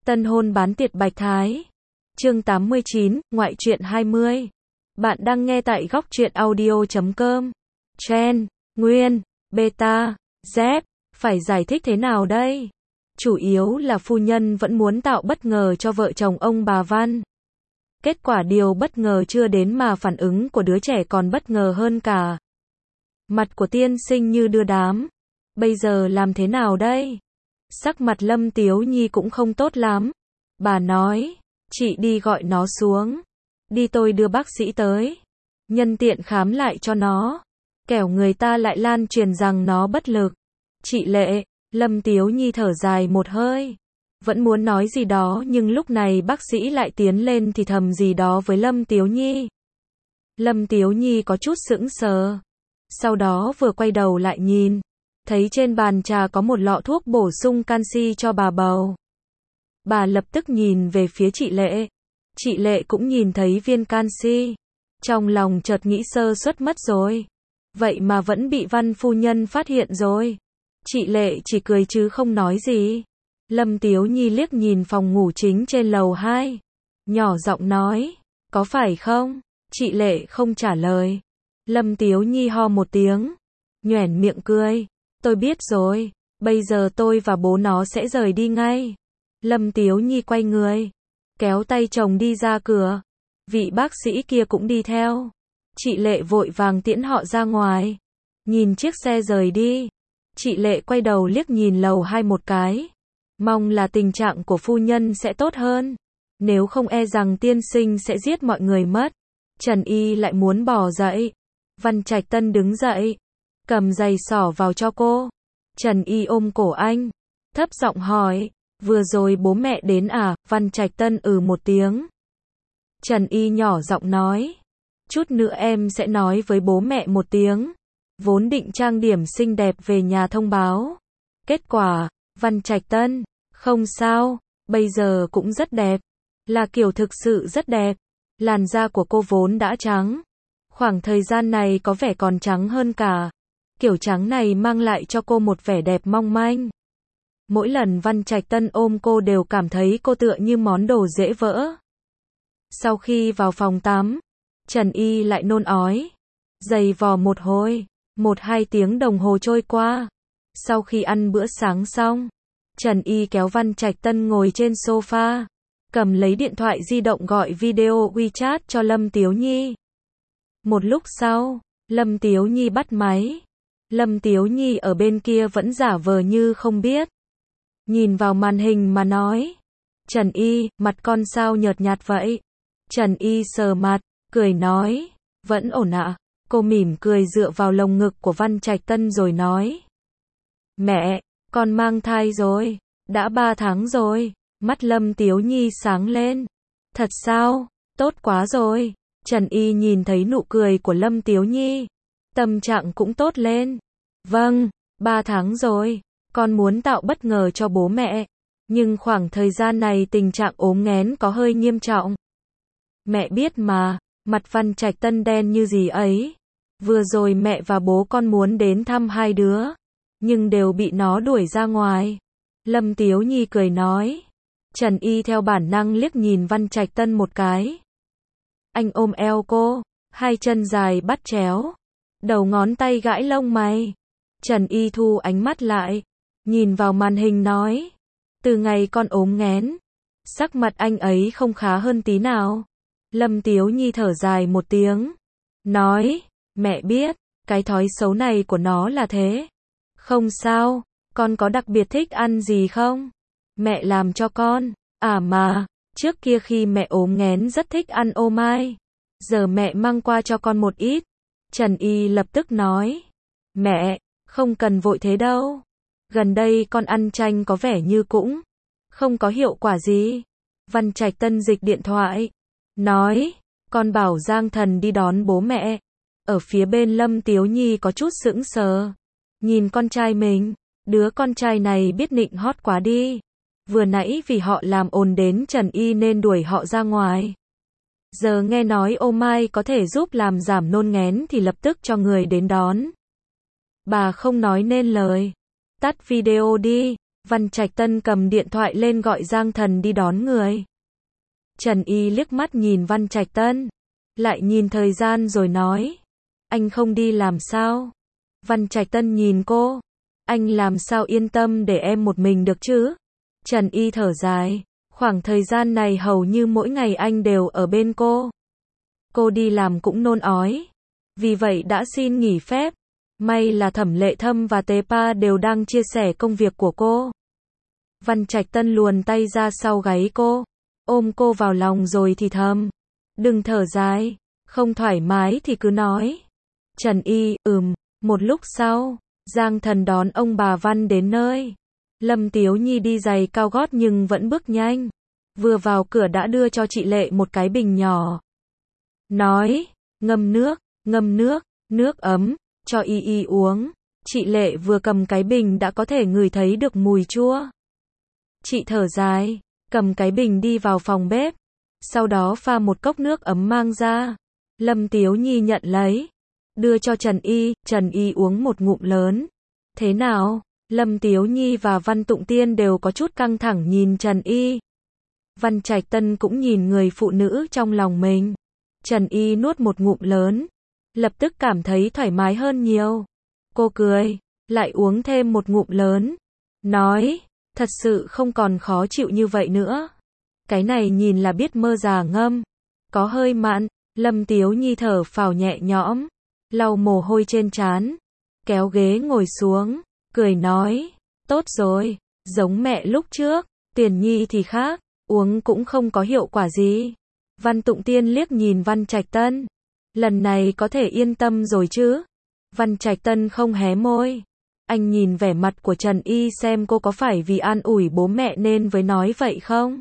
Tân hôn bán tiệt Bạch Thái. Chương 89, ngoại truyện 20. Bạn đang nghe tại góc truyện audio.com. Chen, Nguyên, Beta, Z, phải giải thích thế nào đây? Chủ yếu là phu nhân vẫn muốn tạo bất ngờ cho vợ chồng ông bà Văn. Kết quả điều bất ngờ chưa đến mà phản ứng của đứa trẻ còn bất ngờ hơn cả. Mặt của tiên sinh như đưa đám. Bây giờ làm thế nào đây? Sắc mặt Lâm Tiếu Nhi cũng không tốt lắm. Bà nói, chị đi gọi nó xuống. Đi tôi đưa bác sĩ tới. Nhân tiện khám lại cho nó. Kẻo người ta lại lan truyền rằng nó bất lực. Chị Lệ, Lâm Tiếu Nhi thở dài một hơi. Vẫn muốn nói gì đó nhưng lúc này bác sĩ lại tiến lên thì thầm gì đó với Lâm Tiếu Nhi. Lâm Tiếu Nhi có chút sững sờ. Sau đó vừa quay đầu lại nhìn. Thấy trên bàn trà có một lọ thuốc bổ sung canxi cho bà bầu. Bà lập tức nhìn về phía chị Lệ. Chị Lệ cũng nhìn thấy viên canxi. Trong lòng chợt nghĩ sơ suất mất rồi. Vậy mà vẫn bị Văn phu nhân phát hiện rồi. Chị Lệ chỉ cười chứ không nói gì. Lâm Tiếu Nhi liếc nhìn phòng ngủ chính trên lầu 2. Nhỏ giọng nói, có phải không? Chị Lệ không trả lời. Lâm Tiếu Nhi ho một tiếng. Nhoẻn miệng cười. Tôi biết rồi, bây giờ tôi và bố nó sẽ rời đi ngay. Lâm Tiếu Nhi quay người, kéo tay chồng đi ra cửa. Vị bác sĩ kia cũng đi theo. Chị Lệ vội vàng tiễn họ ra ngoài. Nhìn chiếc xe rời đi. Chị Lệ quay đầu liếc nhìn lầu 2 một cái. Mong là tình trạng của phu nhân sẽ tốt hơn. Nếu không e rằng tiên sinh sẽ giết mọi người mất. Trần Y lại muốn bỏ dậy. Văn Trạch Tân đứng dậy. Cầm giày xỏ vào cho cô. Trần Y ôm cổ anh. Thấp giọng hỏi. Vừa rồi bố mẹ đến à? Văn Trạch Tân một tiếng. Trần Y nhỏ giọng nói. Chút nữa em sẽ nói với bố mẹ một tiếng. Vốn định trang điểm xinh đẹp về nhà thông báo. Kết quả, Văn Trạch Tân. Không sao, bây giờ cũng rất đẹp. Là kiểu thực sự rất đẹp. Làn da của cô vốn đã trắng. Khoảng thời gian này có vẻ còn trắng hơn cả. Kiểu trắng này mang lại cho cô một vẻ đẹp mong manh. Mỗi lần Văn Trạch Tân ôm cô đều cảm thấy cô tựa như món đồ dễ vỡ. Sau khi vào phòng tắm, Trần Y lại nôn ói. Giày vò một hồi, 1-2 tiếng đồng hồ trôi qua. Sau khi ăn bữa sáng xong, Trần Y kéo Văn Trạch Tân ngồi trên sofa, cầm lấy điện thoại di động gọi video WeChat cho Lâm Tiếu Nhi. Một lúc sau, Lâm Tiếu Nhi bắt máy. Lâm Tiếu Nhi ở bên kia vẫn giả vờ như không biết. Nhìn vào màn hình mà nói. Trần Y, mặt con sao nhợt nhạt vậy? Trần Y sờ mặt, cười nói. Vẫn ổn ạ. Cô mỉm cười dựa vào lồng ngực của Văn Trạch Tân rồi nói. Mẹ, con mang thai rồi. Đã 3 tháng rồi. Mắt Lâm Tiếu Nhi sáng lên. Thật sao? Tốt quá rồi. Trần Y nhìn thấy nụ cười của Lâm Tiếu Nhi. Tâm trạng cũng tốt lên. Vâng, 3 tháng rồi. Con muốn tạo bất ngờ cho bố mẹ. Nhưng khoảng thời gian này tình trạng ốm nghén có hơi nghiêm trọng. Mẹ biết mà, mặt Văn Trạch Tân đen như gì ấy. Vừa rồi mẹ và bố con muốn đến thăm hai đứa. Nhưng đều bị nó đuổi ra ngoài. Lâm Tiếu Nhi cười nói. Trần Y theo bản năng liếc nhìn Văn Trạch Tân một cái. Anh ôm eo cô, 2 chân dài bắt chéo. Đầu ngón tay gãi lông mày. Trần Y thu ánh mắt lại. Nhìn vào màn hình nói. Từ ngày con ốm nghén. Sắc mặt anh ấy không khá hơn tí nào. Lâm Tiếu Nhi thở dài một tiếng. Nói. Mẹ biết. Cái thói xấu này của nó là thế. Không sao. Con có đặc biệt thích ăn gì không? Mẹ làm cho con. À mà. Trước kia khi mẹ ốm nghén rất thích ăn ô mai. Giờ mẹ mang qua cho con một ít. Trần Y lập tức nói. Mẹ, không cần vội thế đâu. Gần đây con ăn chanh có vẻ như cũng không có hiệu quả gì. Văn Trạch Tân dịch điện thoại. Nói, con bảo Giang Thần đi đón bố mẹ. Ở phía bên Lâm Tiếu Nhi có chút sững sờ. Nhìn con trai mình, đứa con trai này biết nịnh hót quá đi. Vừa nãy vì họ làm ồn đến Trần Y nên đuổi họ ra ngoài. Giờ nghe nói ô mai có thể giúp làm giảm nôn nghén thì lập tức cho người đến đón. Bà không nói nên lời. Tắt video đi. Văn Trạch Tân cầm điện thoại lên gọi Giang Thần đi đón người. Trần Y liếc mắt nhìn Văn Trạch Tân, lại nhìn thời gian rồi nói, anh không đi làm sao? Văn Trạch Tân nhìn cô, anh làm sao yên tâm để em một mình được chứ? Trần Y thở dài, khoảng thời gian này hầu như mỗi ngày anh đều ở bên cô. Cô đi làm cũng nôn ói, vì vậy đã xin nghỉ phép. May là Thẩm Lệ Thâm và Tế Pa đều đang chia sẻ công việc của cô. Văn Trạch Tân luồn tay ra sau gáy cô, ôm cô vào lòng rồi thì thầm, đừng thở dài, không thoải mái thì cứ nói. Trần Y, một lúc sau, Giang Thần đón ông bà Văn đến nơi. Lâm Tiếu Nhi đi giày cao gót nhưng vẫn bước nhanh. Vừa vào cửa đã đưa cho chị Lệ một cái bình nhỏ. Nói, ngâm nước, nước ấm, cho Y uống. Chị Lệ vừa cầm cái bình đã có thể ngửi thấy được mùi chua. Chị thở dài, cầm cái bình đi vào phòng bếp. Sau đó pha một cốc nước ấm mang ra. Lâm Tiếu Nhi nhận lấy, đưa cho Trần Y uống một ngụm lớn. Thế nào? Lâm Tiếu Nhi và Văn Tụng Tiên đều có chút căng thẳng nhìn Trần Y. Văn Trạch Tân cũng nhìn người phụ nữ trong lòng mình. Trần Y nuốt một ngụm lớn, lập tức cảm thấy thoải mái hơn nhiều. Cô cười, lại uống thêm một ngụm lớn, nói, thật sự không còn khó chịu như vậy nữa. Cái này nhìn là biết mơ già ngâm, có hơi mặn. Lâm Tiếu Nhi thở phào nhẹ nhõm, lau mồ hôi trên trán, kéo ghế ngồi xuống, cười nói, tốt rồi, giống mẹ lúc trước, Tiền Nhi thì khác, uống cũng không có hiệu quả gì. Văn Tụng Tiên liếc nhìn Văn Trạch Tân, lần này có thể yên tâm rồi chứ? Văn Trạch Tân không hé môi, anh nhìn vẻ mặt của Trần Y xem cô có phải vì an ủi bố mẹ nên mới nói vậy không?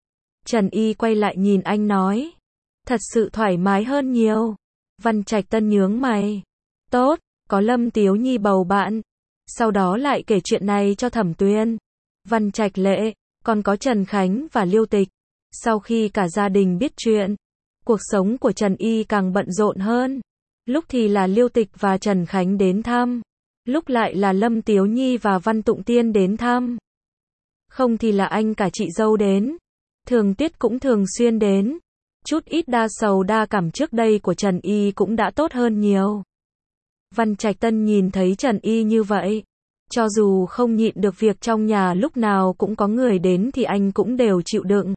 Trần Y quay lại nhìn anh nói, thật sự thoải mái hơn nhiều. Văn Trạch Tân nhướng mày, tốt, có Lâm Tiếu Nhi bầu bạn. Sau đó lại kể chuyện này cho Thẩm Tuyên, Văn Trạch Lệ, còn có Trần Khánh và Liêu Tịch. Sau khi cả gia đình biết chuyện, cuộc sống của Trần Y càng bận rộn hơn. Lúc thì là Liêu Tịch và Trần Khánh đến thăm, lúc lại là Lâm Tiếu Nhi và Văn Tụng Tiên đến thăm. Không thì là anh cả chị dâu đến. Thường Tiết cũng thường xuyên đến. Chút ít đa sầu đa cảm trước đây của Trần Y cũng đã tốt hơn nhiều. Văn Trạch Tân nhìn thấy Trần Y như vậy, cho dù không nhịn được việc trong nhà lúc nào cũng có người đến thì anh cũng đều chịu đựng.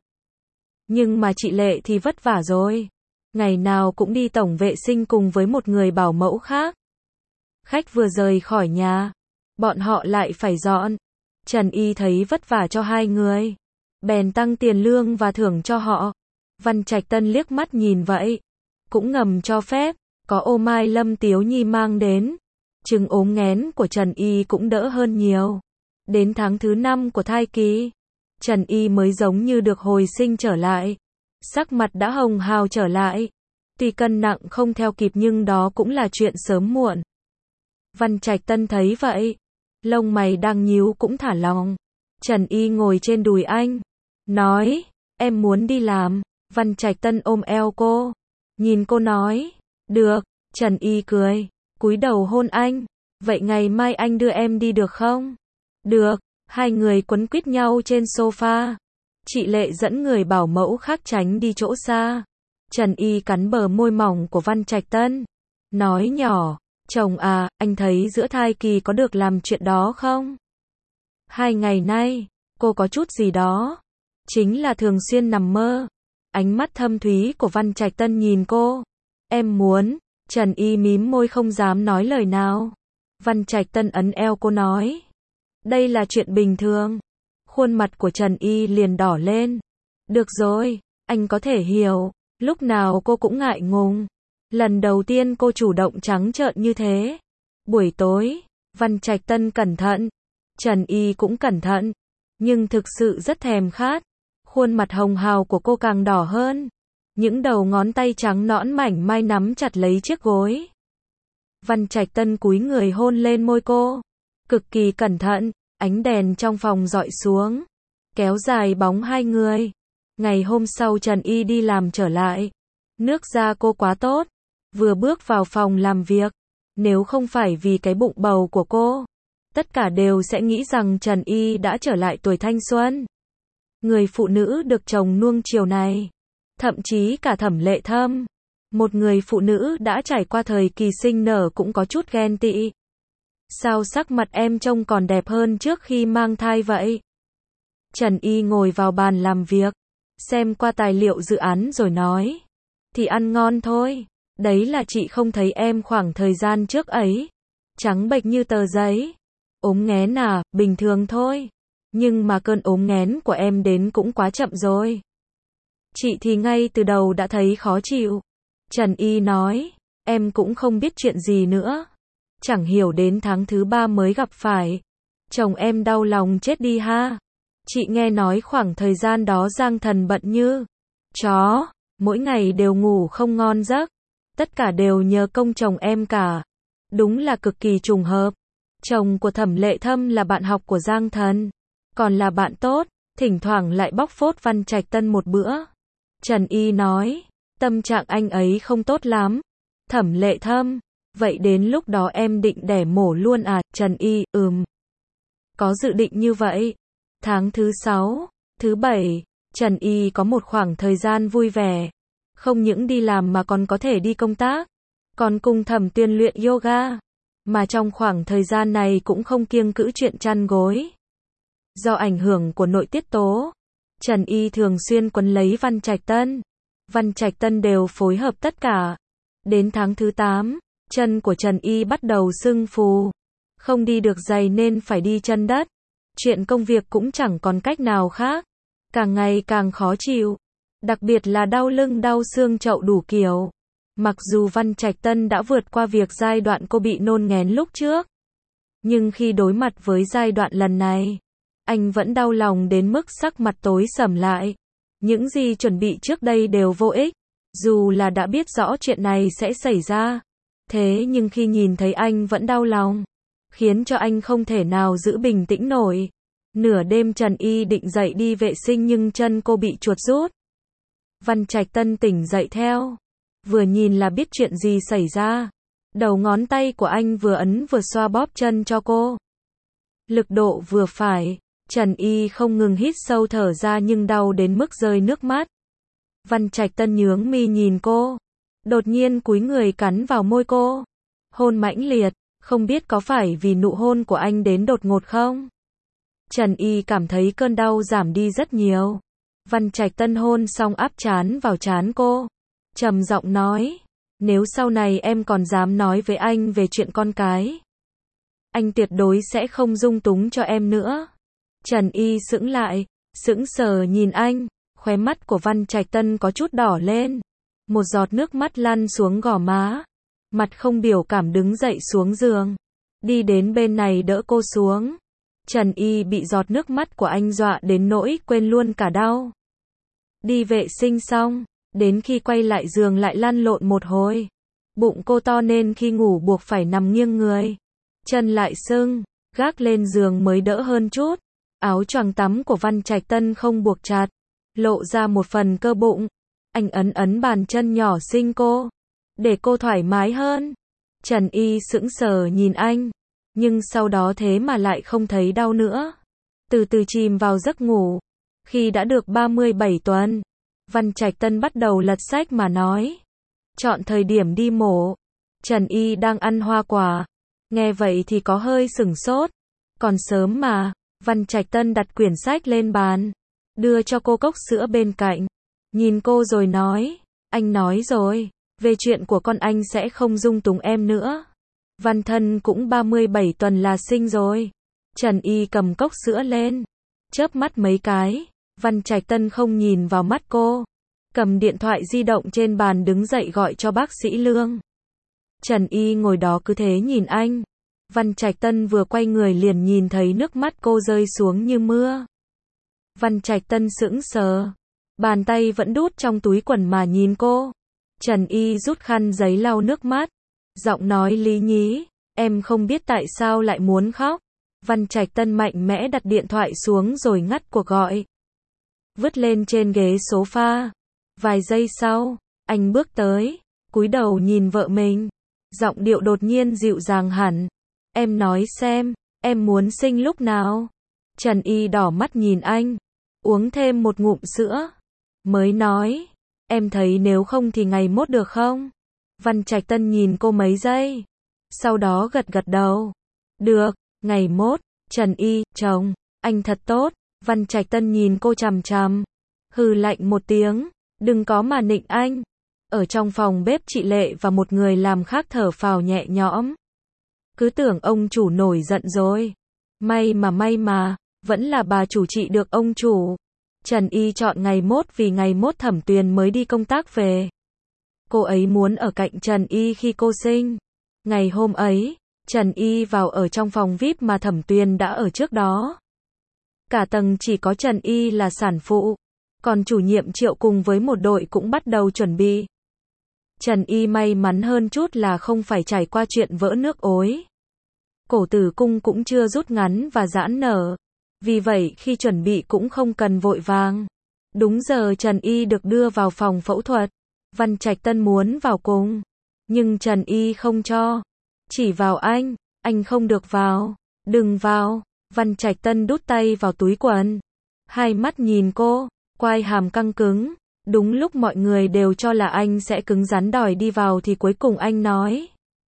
Nhưng mà chị Lệ thì vất vả rồi. Ngày nào cũng đi tổng vệ sinh cùng với một người bảo mẫu khác. Khách vừa rời khỏi nhà, bọn họ lại phải dọn. Trần Y thấy vất vả cho hai người, bèn tăng tiền lương và thưởng cho họ. Văn Trạch Tân liếc mắt nhìn vậy, cũng ngầm cho phép, có ô mai Lâm Tiếu Nhi mang đến. Chừng ốm nghén của Trần Y cũng đỡ hơn nhiều. Đến tháng thứ 5 của thai kỳ, Trần Y mới giống như được hồi sinh trở lại. Sắc mặt đã hồng hào trở lại. Tuy cân nặng không theo kịp nhưng đó cũng là chuyện sớm muộn. Văn Trạch Tân thấy vậy, lông mày đang nhíu cũng thả lỏng. Trần Y ngồi trên đùi anh, nói, em muốn đi làm. Văn Trạch Tân ôm eo cô, nhìn cô nói, được. Trần Y cười, cúi đầu hôn anh, vậy ngày mai anh đưa em đi được không? Được. Hai người quấn quýt nhau trên sofa. Chị Lệ dẫn người bảo mẫu khác tránh đi chỗ xa. Trần Y cắn bờ môi mỏng của Văn Trạch Tân, nói nhỏ, chồng à, anh thấy giữa thai kỳ có được làm chuyện đó không? 2 ngày nay, cô có chút gì đó, chính là thường xuyên nằm mơ. Ánh mắt thâm thúy của Văn Trạch Tân nhìn cô. Em muốn. Trần Y mím môi không dám nói lời nào. Văn Trạch Tân ấn eo cô nói, đây là chuyện bình thường. Khuôn mặt của Trần Y liền đỏ lên. Được rồi, anh có thể hiểu. Lúc nào cô cũng ngại ngùng. Lần đầu tiên cô chủ động trắng trợn như thế. Buổi tối, Văn Trạch Tân cẩn thận, Trần Y cũng cẩn thận, nhưng thực sự rất thèm khát. Khuôn mặt hồng hào của cô càng đỏ hơn. Những đầu ngón tay trắng nõn mảnh mai nắm chặt lấy chiếc gối. Văn Trạch Tân cúi người hôn lên môi cô, cực kỳ cẩn thận. Ánh đèn trong phòng dọi xuống, kéo dài bóng hai người. Ngày hôm sau Trần Y đi làm trở lại. Nước da cô quá tốt. Vừa bước vào phòng làm việc, nếu không phải vì cái bụng bầu của cô, tất cả đều sẽ nghĩ rằng Trần Y đã trở lại tuổi thanh xuân. Người phụ nữ được chồng nuông chiều này, thậm chí cả Thẩm Lệ Thâm, một người phụ nữ đã trải qua thời kỳ sinh nở cũng có chút ghen tị. Sao sắc mặt em trông còn đẹp hơn trước khi mang thai vậy? Trần Y ngồi vào bàn làm việc, xem qua tài liệu dự án rồi nói. Thì ăn ngon thôi, đấy là chị không thấy em khoảng thời gian trước ấy. Trắng bệch như tờ giấy. Ốm nghén à, bình thường thôi. Nhưng mà cơn ốm nghén của em đến cũng quá chậm rồi. Chị thì ngay từ đầu đã thấy khó chịu. Trần Y nói, em cũng không biết chuyện gì nữa. Chẳng hiểu đến tháng thứ 3 mới gặp phải. Chồng em đau lòng chết đi ha. Chị nghe nói khoảng thời gian đó Giang Thần bận như chó, mỗi ngày đều ngủ không ngon giấc. Tất cả đều nhờ công chồng em cả. Đúng là cực kỳ trùng hợp. Chồng của Thẩm Lệ Thâm là bạn học của Giang Thần, còn là bạn tốt, thỉnh thoảng lại bóc phốt Văn Trạch Tân một bữa. Trần Y nói, tâm trạng anh ấy không tốt lắm. Thẩm Lệ Thâm, vậy đến lúc đó em định đẻ mổ luôn à? Trần Y, có dự định như vậy. Tháng thứ 6, thứ 7, Trần Y có một khoảng thời gian vui vẻ. Không những đi làm mà còn có thể đi công tác. Còn cùng Thẩm Tuyên luyện yoga. Mà trong khoảng thời gian này cũng không kiêng cữ chuyện chăn gối. Do ảnh hưởng của nội tiết tố, Trần Y thường xuyên quấn lấy Văn Trạch Tân. Văn Trạch Tân đều phối hợp tất cả. Đến tháng thứ 8, chân của Trần Y bắt đầu sưng phù. Không đi được giày nên phải đi chân đất. Chuyện công việc cũng chẳng còn cách nào khác. Càng ngày càng khó chịu. Đặc biệt là đau lưng đau xương chậu đủ kiểu. Mặc dù Văn Trạch Tân đã vượt qua việc giai đoạn cô bị nôn nghén lúc trước. Nhưng khi đối mặt với giai đoạn lần này, anh vẫn đau lòng đến mức sắc mặt tối sầm lại. Những gì chuẩn bị trước đây đều vô ích. Dù là đã biết rõ chuyện này sẽ xảy ra. Thế nhưng khi nhìn thấy anh vẫn đau lòng, khiến cho anh không thể nào giữ bình tĩnh nổi. Nửa đêm Trần Y định dậy đi vệ sinh nhưng chân cô bị chuột rút. Văn Trạch Tân tỉnh dậy theo. Vừa nhìn là biết chuyện gì xảy ra. Đầu ngón tay của anh vừa ấn vừa xoa bóp chân cho cô. Lực độ vừa phải. Trần Y không ngừng hít sâu thở ra nhưng đau đến mức rơi nước mắt. Văn Trạch Tân nhướng mi nhìn cô. Đột nhiên cúi người cắn vào môi cô. Hôn mãnh liệt. Không biết có phải vì nụ hôn của anh đến đột ngột không? Trần Y cảm thấy cơn đau giảm đi rất nhiều. Văn Trạch Tân hôn xong áp trán vào trán cô. Trầm giọng nói, nếu sau này em còn dám nói với anh về chuyện con cái, anh tuyệt đối sẽ không dung túng cho em nữa. Trần Y sững lại, sững sờ nhìn anh, khóe mắt của Văn Trạch Tân có chút đỏ lên. Một giọt nước mắt lăn xuống gò má. Mặt không biểu cảm đứng dậy xuống giường. Đi đến bên này đỡ cô xuống. Trần Y bị giọt nước mắt của anh dọa đến nỗi quên luôn cả đau. Đi vệ sinh xong, đến khi quay lại giường lại lăn lộn một hồi. Bụng cô to nên khi ngủ buộc phải nằm nghiêng người. Chân lại sưng, gác lên giường mới đỡ hơn chút. Áo choàng tắm của Văn Trạch Tân không buộc chặt, lộ ra một phần cơ bụng. Anh ấn bàn chân nhỏ xinh cô, để cô thoải mái hơn. Trần Y sững sờ nhìn anh, nhưng sau đó thế mà lại không thấy đau nữa. Từ từ chìm vào giấc ngủ. Khi đã được 37 tuần, Văn Trạch Tân bắt đầu lật sách mà nói. Chọn thời điểm đi mổ. Trần Y đang ăn hoa quả. Nghe vậy thì có hơi sửng sốt. Còn sớm mà. Văn Trạch Tân đặt quyển sách lên bàn, đưa cho cô cốc sữa bên cạnh. Nhìn cô rồi nói, anh nói rồi, về chuyện của con anh sẽ không dung túng em nữa. Văn thân cũng 37 tuần là sinh rồi. Trần Y cầm cốc sữa lên, chớp mắt mấy cái. Văn Trạch Tân không nhìn vào mắt cô, cầm điện thoại di động trên bàn đứng dậy gọi cho bác sĩ Lương. Trần Y ngồi đó cứ thế nhìn anh. Văn Trạch Tân vừa quay người liền nhìn thấy nước mắt cô rơi xuống như mưa. Văn Trạch Tân sững sờ, bàn tay vẫn đút trong túi quần mà nhìn cô. Trần Y rút khăn giấy lau nước mắt, giọng nói lý nhí, em không biết tại sao lại muốn khóc. Văn Trạch Tân mạnh mẽ đặt điện thoại xuống rồi ngắt cuộc gọi. Vứt lên trên ghế sofa. Vài giây sau, anh bước tới, cúi đầu nhìn vợ mình. Giọng điệu đột nhiên dịu dàng hẳn. Em nói xem, Em muốn sinh lúc nào? Trần Y đỏ mắt nhìn anh, uống thêm một ngụm sữa, mới nói, em thấy nếu không thì ngày mốt được không? Văn Trạch Tân nhìn cô mấy giây, sau đó gật gật đầu. Được, ngày mốt. Trần Y, chồng, anh thật tốt. Văn Trạch Tân nhìn cô chằm chằm, hừ lạnh một tiếng, đừng có mà nịnh anh. Ở trong phòng bếp chị Lệ và một người làm khác thở phào nhẹ nhõm. Cứ tưởng ông chủ nổi giận rồi. May mà, vẫn là bà chủ trị được ông chủ. Trần Y chọn ngày mốt vì ngày mốt Thẩm Tuyền mới đi công tác về. Cô ấy muốn ở cạnh Trần Y khi cô sinh. Ngày hôm ấy, Trần Y vào ở trong phòng VIP mà Thẩm Tuyền đã ở trước đó. Cả tầng chỉ có Trần Y là sản phụ, còn chủ nhiệm Triệu cùng với một đội cũng bắt đầu chuẩn bị. Trần Y may mắn hơn chút là không phải trải qua chuyện vỡ nước ối. Cổ tử cung cũng chưa rút ngắn và giãn nở. Vì vậy khi chuẩn bị cũng không cần vội vàng. Đúng giờ Trần Y được đưa vào phòng phẫu thuật. Văn Trạch Tân muốn vào cùng, nhưng Trần Y không cho. Chỉ vào anh không được vào. Đừng vào. Văn Trạch Tân đút tay vào túi quần. Hai mắt nhìn cô, quai hàm căng cứng. Đúng lúc mọi người đều cho là anh sẽ cứng rắn đòi đi vào thì cuối cùng anh nói.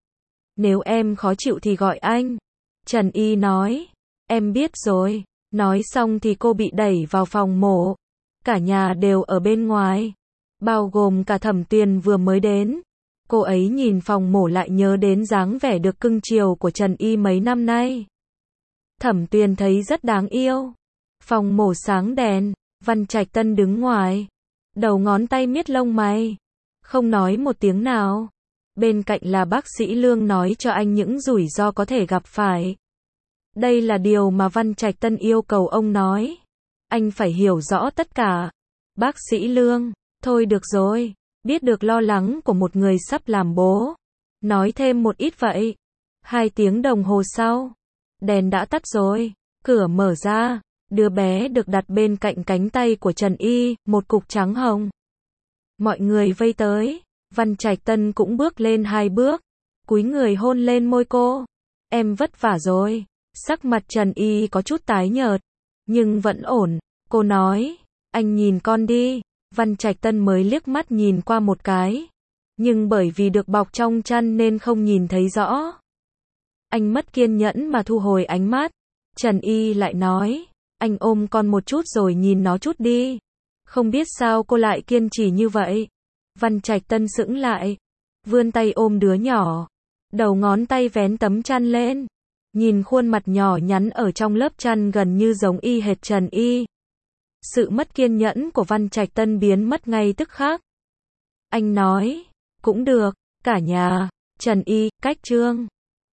Nếu em khó chịu thì gọi anh. Trần Y nói. Em biết rồi. Nói xong thì cô bị đẩy vào phòng mổ. Cả nhà đều ở bên ngoài, bao gồm cả Thẩm Tuyền vừa mới đến. Cô ấy nhìn phòng mổ lại nhớ đến dáng vẻ được cưng chiều của Trần Y mấy năm nay. Thẩm Tuyền thấy rất đáng yêu. Phòng mổ sáng đèn, Văn Trạch Tân đứng ngoài, đầu ngón tay miết lông mày, không nói một tiếng nào. Bên cạnh là bác sĩ Lương nói cho anh những rủi ro có thể gặp phải. Đây là điều mà Văn Trạch Tân yêu cầu ông nói. Anh phải hiểu rõ tất cả. Bác sĩ Lương, thôi được rồi, biết được lo lắng của một người sắp làm bố. Nói thêm một ít vậy. 2 tiếng đồng hồ sau, đèn đã tắt rồi, cửa mở ra, đứa bé được đặt bên cạnh cánh tay của Trần Y, một cục trắng hồng. Mọi người vây tới, Văn Trạch Tân cũng bước lên 2 bước, cúi người hôn lên môi cô. Em vất vả rồi. Sắc mặt Trần Y có chút tái nhợt, nhưng vẫn ổn. Cô nói, anh nhìn con đi. Văn Trạch Tân mới liếc mắt nhìn qua một cái, nhưng bởi vì được bọc trong chăn nên không nhìn thấy rõ. Anh mất kiên nhẫn mà thu hồi ánh mắt. Trần Y lại nói, anh ôm con một chút rồi nhìn nó chút đi. Không biết sao cô lại kiên trì như vậy. Văn Trạch Tân sững lại, vươn tay ôm đứa nhỏ, đầu ngón tay vén tấm chăn lên. Nhìn khuôn mặt nhỏ nhắn ở trong lớp chăn gần như giống y hệt Trần Y. Sự mất kiên nhẫn của Văn Trạch Tân biến mất ngay tức khắc. Anh nói, cũng được, cả nhà. Trần Y, cách chương